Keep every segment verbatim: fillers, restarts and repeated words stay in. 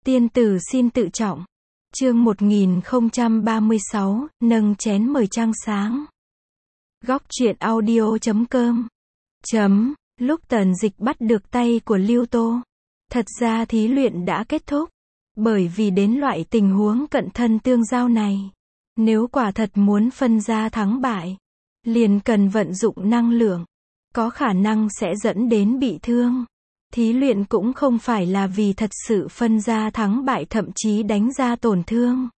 Tiên tử xin tự trọng. Chương một nghìn không trăm ba mươi sáu, nâng chén mời trăng sáng. Góc truyện audio chấm com. Chấm, lúc Tần Dịch bắt được tay của Lưu Tô. Thật ra thí luyện đã kết thúc. Bởi vì đến loại tình huống cận thân tương giao này, nếu quả thật muốn phân ra thắng bại, liền cần vận dụng năng lượng, có khả năng sẽ dẫn đến bị thương. Thí luyện cũng không phải là vì thật sự phân ra thắng bại, thậm chí đánh ra tổn thương.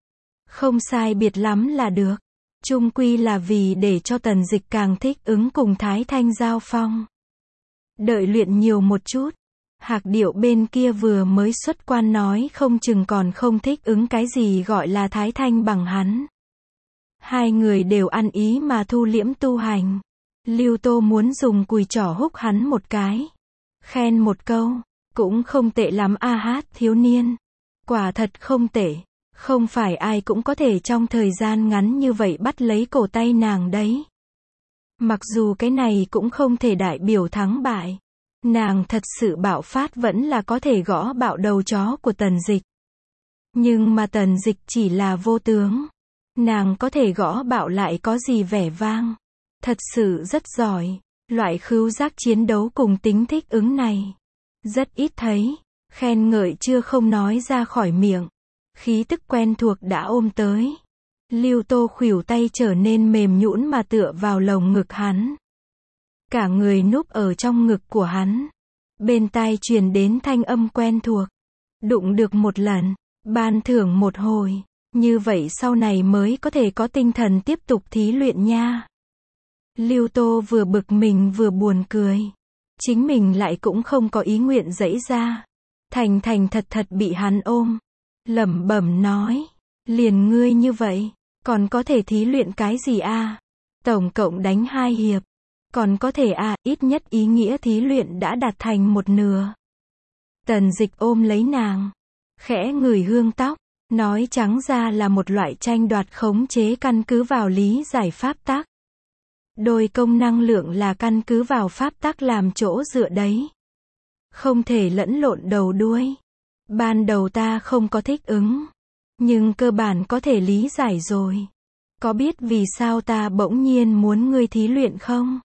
Không sai biệt lắm là được. Chung quy là vì để cho Tần Dịch càng thích ứng cùng Thái Thanh giao phong. Đợi luyện nhiều một chút. Hạc Điệu bên kia vừa mới xuất quan nói không chừng còn không thích ứng cái gì gọi là Thái Thanh bằng hắn. Hai người đều ăn ý mà thu liễm tu hành. Lưu Tô muốn dùng cùi trỏ húc hắn một cái. Khen một câu, cũng không tệ lắm a hát thiếu niên. Quả thật không tệ, không phải ai cũng có thể trong thời gian ngắn như vậy bắt lấy cổ tay nàng đấy. Mặc dù cái này cũng không thể đại biểu thắng bại. Nàng thật sự bạo phát vẫn là có thể gõ bạo đầu chó của Tần Dịch. Nhưng mà Tần Dịch chỉ là vô tướng. Nàng có thể gõ bạo lại có gì vẻ vang. Thật sự rất giỏi. Loại khứu giác chiến đấu cùng tính thích ứng này. Rất ít thấy. Khen ngợi chưa không nói ra khỏi miệng. Khí tức quen thuộc đã ôm tới. Lưu Tô khuỷu tay trở nên mềm nhũn mà tựa vào lồng ngực hắn. Cả người núp ở trong ngực của hắn. Bên tai truyền đến thanh âm quen thuộc. Đụng được một lần, ban thưởng một hồi. Như vậy sau này mới có thể có tinh thần tiếp tục thí luyện nha. Lưu Tô vừa bực mình vừa buồn cười. Chính mình lại cũng không có ý nguyện giãy ra. Thành thành thật thật bị hắn ôm. Lẩm bẩm nói. Liền ngươi như vậy. Còn có thể thí luyện cái gì a? Tổng cộng đánh hai hiệp. Còn có thể à, ít nhất ý nghĩa thí luyện đã đạt thành một nửa. Tần Dịch ôm lấy nàng. Khẽ ngửi hương tóc. Nói trắng ra là một loại tranh đoạt khống chế căn cứ vào lý giải pháp tắc. Đôi công năng lượng là căn cứ vào pháp tắc làm chỗ dựa đấy. Không thể lẫn lộn đầu đuôi. Ban đầu ta không có thích ứng. Nhưng cơ bản có thể lý giải rồi. Có biết vì sao ta bỗng nhiên muốn ngươi thí luyện không?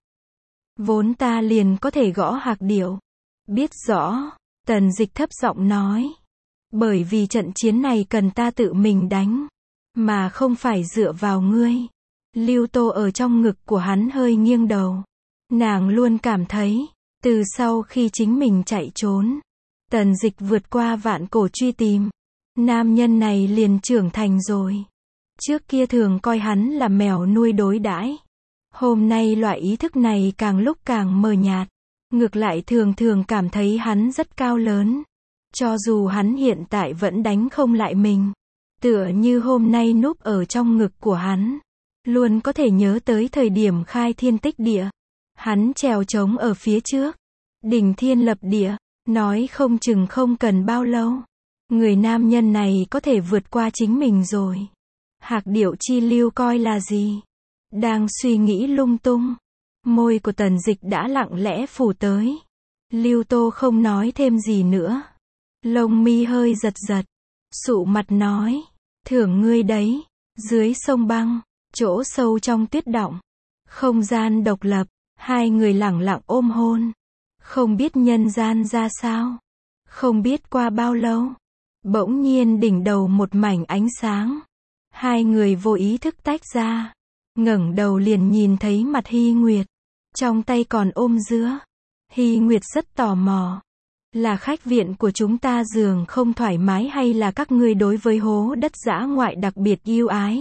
Vốn ta liền có thể gõ Hạc Điệu. Biết rõ. Tần Dịch thấp giọng nói. Bởi vì trận chiến này cần ta tự mình đánh. Mà không phải dựa vào ngươi. Lưu Tô ở trong ngực của hắn hơi nghiêng đầu. Nàng luôn cảm thấy. Từ sau khi chính mình chạy trốn. Tần Dịch vượt qua vạn cổ truy tìm. Nam nhân này liền trưởng thành rồi. Trước kia thường coi hắn là mèo nuôi đối đãi. Hôm nay loại ý thức này càng lúc càng mờ nhạt. Ngược lại thường thường cảm thấy hắn rất cao lớn. Cho dù hắn hiện tại vẫn đánh không lại mình. Tựa như hôm nay núp ở trong ngực của hắn. Luôn có thể nhớ tới thời điểm khai thiên tích địa. Hắn trèo trống ở phía trước. Đỉnh thiên lập địa. Nói không chừng không cần bao lâu. Người nam nhân này có thể vượt qua chính mình rồi. Hạc Điệu chi lưu coi là gì? Đang suy nghĩ lung tung. Môi của Tần Dịch đã lặng lẽ phủ tới. Lưu Tô không nói thêm gì nữa. Lông mi hơi giật giật. Sụ mặt nói. Thưởng ngươi đấy. Dưới sông băng. Chỗ sâu trong tuyết động. Không gian độc lập. Hai người lẳng lặng ôm hôn. Không biết nhân gian ra sao. Không biết qua bao lâu. Bỗng nhiên đỉnh đầu một mảnh ánh sáng. Hai người vô ý thức tách ra. Ngẩng đầu liền nhìn thấy mặt Hy Nguyệt. Trong tay còn ôm dứa. Hy Nguyệt rất tò mò. Là khách viện của chúng ta giường không thoải mái hay là các ngươi đối với hố đất dã ngoại đặc biệt yêu ái?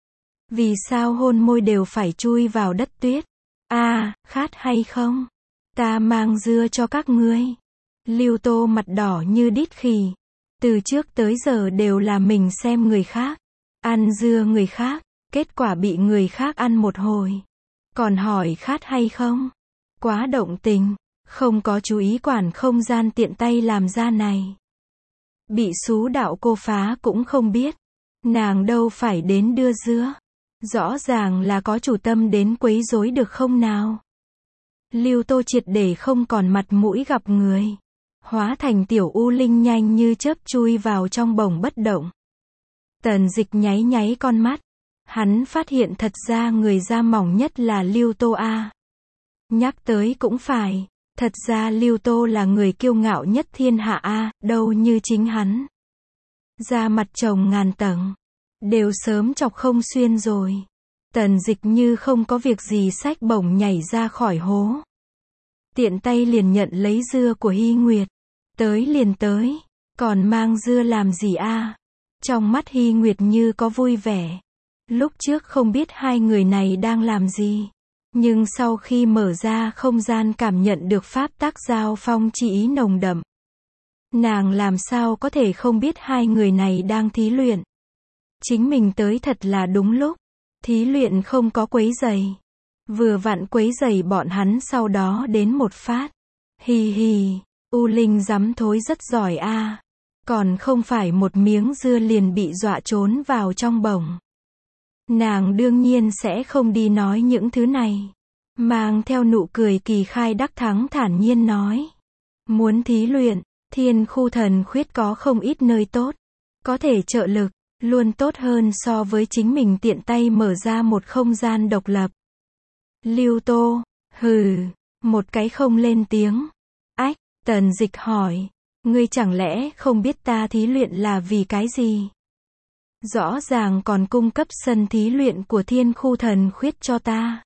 Vì sao hôn môi đều phải chui vào đất tuyết? À, khát hay không? Ta mang dưa cho các ngươi. Lưu Tô mặt đỏ như đít khỉ. Từ trước tới giờ đều là mình xem người khác. Ăn dưa người khác. Kết quả bị người khác ăn một hồi. Còn hỏi khát hay không? Quá động tình. Không có chú ý quản không gian tiện tay làm ra này. Bị xú đạo cô phá cũng không biết. Nàng đâu phải đến đưa dứa. Rõ ràng là có chủ tâm đến quấy rối được không nào? Lưu Tô triệt để không còn mặt mũi gặp người. hóa thành tiểu u linh nhanh như chớp chui vào trong bồng bất động. Tần Dịch nháy nháy con mắt. Hắn phát hiện thật ra người da mỏng nhất là Lưu Tô a. Nhắc tới cũng phải, thật ra Lưu Tô là người kiêu ngạo nhất thiên hạ a, đâu như chính hắn. Da mặt chồng ngàn tầng, đều sớm chọc không xuyên rồi. Tần Dịch như không có việc gì xách bổng nhảy ra khỏi hố. Tiện tay liền nhận lấy dưa của Hy Nguyệt. Tới liền tới, còn mang dưa làm gì a? Trong mắt Hy Nguyệt như có vui vẻ. Lúc trước không biết hai người này đang làm gì. Nhưng sau khi mở ra không gian cảm nhận được pháp tác giao phong chi ý nồng đậm. Nàng làm sao có thể không biết hai người này đang thí luyện. Chính mình tới thật là đúng lúc. Thí luyện không có quấy giày. Vừa vặn quấy giày bọn hắn sau đó đến một phát. Hì hì, U Linh dám thối rất giỏi a. Còn không phải một miếng dưa liền bị dọa trốn vào trong bổng. Nàng đương nhiên sẽ không đi nói những thứ này. Mang theo nụ cười kỳ khai đắc thắng thản nhiên nói. Muốn thí luyện, Thiên Khu Thần Khuyết có không ít nơi tốt. Có thể trợ lực, luôn tốt hơn so với chính mình tiện tay mở ra một không gian độc lập. Lưu Tô, hừ, một cái không lên tiếng. Ách, Tần Dịch hỏi. Ngươi chẳng lẽ không biết ta thí luyện là vì cái gì? Rõ ràng còn cung cấp sân thí luyện của Thiên Khu Thần Khuyết cho ta.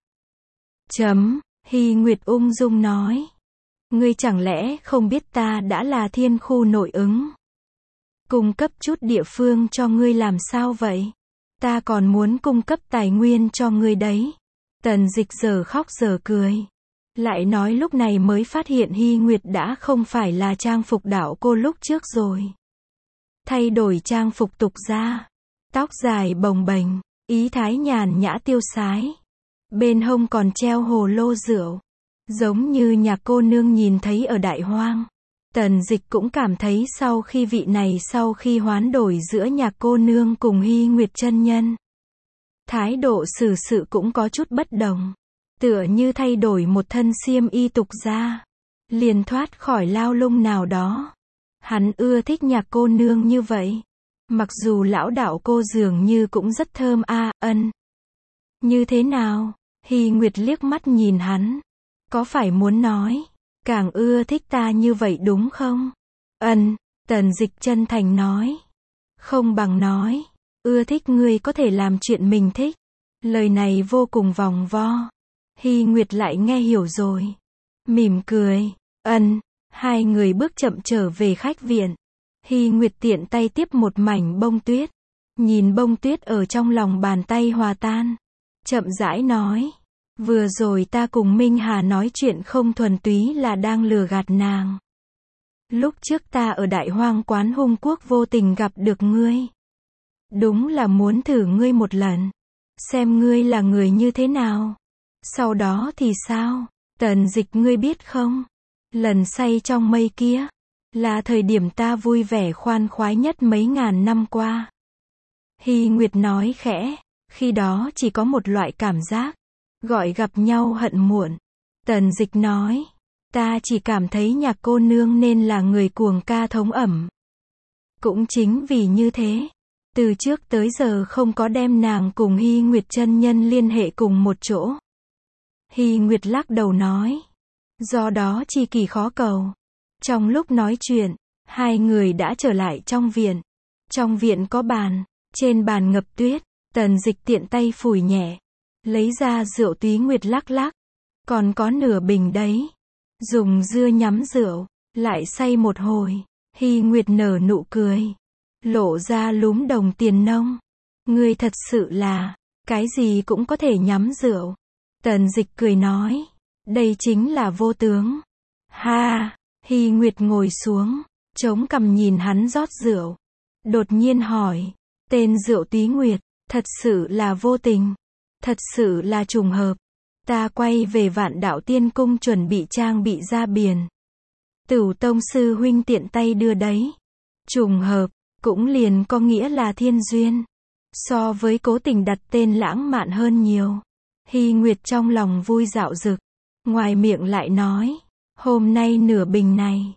Chấm, Hy Nguyệt ung dung nói. Ngươi chẳng lẽ không biết ta đã là Thiên Khu nội ứng? Cung cấp chút địa phương cho ngươi làm sao vậy? Ta còn muốn cung cấp tài nguyên cho ngươi đấy. Tần Dịch giờ khóc giờ cười. Lại nói lúc này mới phát hiện Hy Nguyệt đã không phải là trang phục đạo cô lúc trước rồi. Thay đổi trang phục tục ra. Tóc dài bồng bềnh, ý thái nhàn nhã tiêu sái. Bên hông còn treo hồ lô rượu. Giống như Nhạc Cô Nương nhìn thấy ở Đại Hoang. Tần Dịch cũng cảm thấy sau khi vị này sau khi hoán đổi giữa Nhạc Cô Nương cùng Hy Nguyệt chân nhân. Thái độ xử sự cũng có chút bất đồng. Tựa như thay đổi một thân xiêm y tục ra. Liền thoát khỏi lao lung nào đó. Hắn ưa thích Nhạc Cô Nương như vậy. Mặc dù lão đạo cô dường như cũng rất thơm a, ân. Như thế nào? Hy Nguyệt liếc mắt nhìn hắn. Có phải muốn nói, càng ưa thích ta như vậy đúng không? Ân, Tần Dịch chân thành nói. Không bằng nói, ưa thích ngươi có thể làm chuyện mình thích. Lời này vô cùng vòng vo. Hy Nguyệt lại nghe hiểu rồi. Mỉm cười, ân, hai người bước chậm trở về khách viện. Hy Nguyệt tiện tay tiếp một mảnh bông tuyết. Nhìn bông tuyết ở trong lòng bàn tay hòa tan. Chậm rãi nói. Vừa rồi ta cùng Minh Hà nói chuyện không thuần túy là đang lừa gạt nàng. Lúc trước ta ở Đại Hoang quán Hung Quốc vô tình gặp được ngươi. Đúng là muốn thử ngươi một lần. Xem ngươi là người như thế nào. Sau đó thì sao? Tần Dịch ngươi biết không? Lần say trong mây kia. Là thời điểm ta vui vẻ khoan khoái nhất mấy ngàn năm qua. Hy Nguyệt nói khẽ. Khi đó chỉ có một loại cảm giác. Gọi gặp nhau hận muộn. Tần Dịch nói. Ta chỉ cảm thấy Nhạc Cô Nương nên là người cuồng ca thống ẩm. Cũng chính vì như thế. Từ trước tới giờ không có đem nàng cùng Hy Nguyệt chân nhân liên hệ cùng một chỗ. Hy Nguyệt lắc đầu nói. Do đó chi kỳ khó cầu. Trong lúc nói chuyện, hai người đã trở lại trong viện. Trong viện có bàn, trên bàn ngập tuyết, Tần Dịch tiện tay phủi nhẹ. Lấy ra rượu Túy Nguyệt lắc lắc. Còn có nửa bình đấy. Dùng dưa nhắm rượu, lại say một hồi. Hy Nguyệt nở nụ cười. Lộ ra lúm đồng tiền nông. Ngươi thật sự là, cái gì cũng có thể nhắm rượu. Tần Dịch cười nói. Đây chính là vô tướng. Ha, Hy Nguyệt ngồi xuống, chống cằm nhìn hắn rót rượu. Đột nhiên hỏi. Tên rượu Túy Nguyệt, thật sự là vô tình. Thật sự là trùng hợp. Ta quay về Vạn Đạo Tiên Cung chuẩn bị trang bị ra biển. Tửu Tông sư huynh tiện tay đưa đấy. Trùng hợp, cũng liền có nghĩa là thiên duyên. So với cố tình đặt tên lãng mạn hơn nhiều. Hy Nguyệt trong lòng vui dạo dực. Ngoài miệng lại nói. Hôm nay nửa bình này.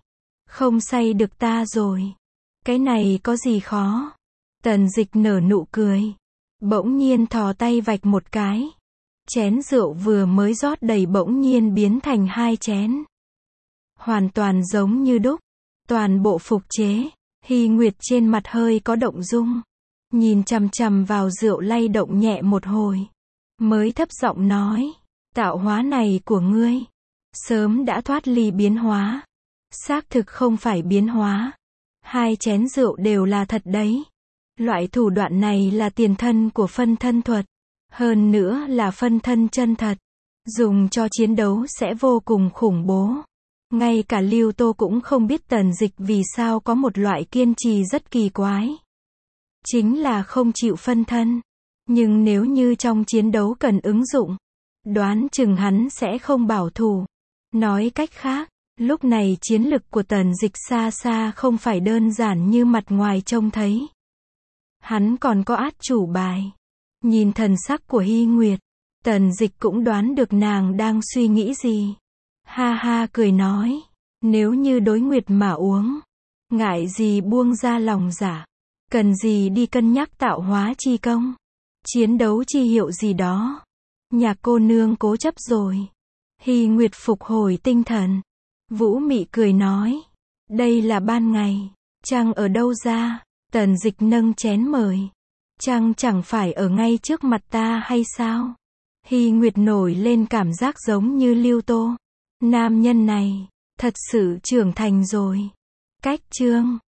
Không say được ta rồi. Cái này có gì khó. Tần Dịch nở nụ cười. Bỗng nhiên thò tay vạch một cái. Chén rượu vừa mới rót đầy bỗng nhiên biến thành hai chén. Hoàn toàn giống như đúc. Toàn bộ phục chế. Hy Nguyệt trên mặt hơi có động dung. Nhìn chằm chằm vào rượu lay động nhẹ một hồi. Mới thấp giọng nói. Tạo hóa này của ngươi. Sớm đã thoát ly biến hóa. Xác thực không phải biến hóa. Hai chén rượu đều là thật đấy. Loại thủ đoạn này là tiền thân của phân thân thuật. Hơn nữa là phân thân chân thật. Dùng cho chiến đấu sẽ vô cùng khủng bố. Ngay cả Lưu Tô cũng không biết Tần Dịch vì sao có một loại kiên trì rất kỳ quái. Chính là không chịu phân thân. Nhưng nếu như trong chiến đấu cần ứng dụng, đoán chừng hắn sẽ không bảo thủ. Nói cách khác, lúc này chiến lực của Tần Dịch xa xa không phải đơn giản như mặt ngoài trông thấy. Hắn còn có át chủ bài. Nhìn thần sắc của Hy Nguyệt, Tần Dịch cũng đoán được nàng đang suy nghĩ gì. Ha ha cười nói, nếu như đối nguyệt mà uống, ngại gì buông ra lòng giả, cần gì đi cân nhắc tạo hóa chi công, chiến đấu chi hiệu gì đó. Nhạc cô nương cố chấp rồi. Hy Nguyệt phục hồi tinh thần. Vũ Mị cười nói, đây là ban ngày, trăng ở đâu ra? Tần Dịch nâng chén mời. Trăng chẳng phải ở ngay trước mặt ta hay sao? Hy Nguyệt nổi lên cảm giác giống như Lưu Tô. Nam nhân này, thật sự trưởng thành rồi. Cách chương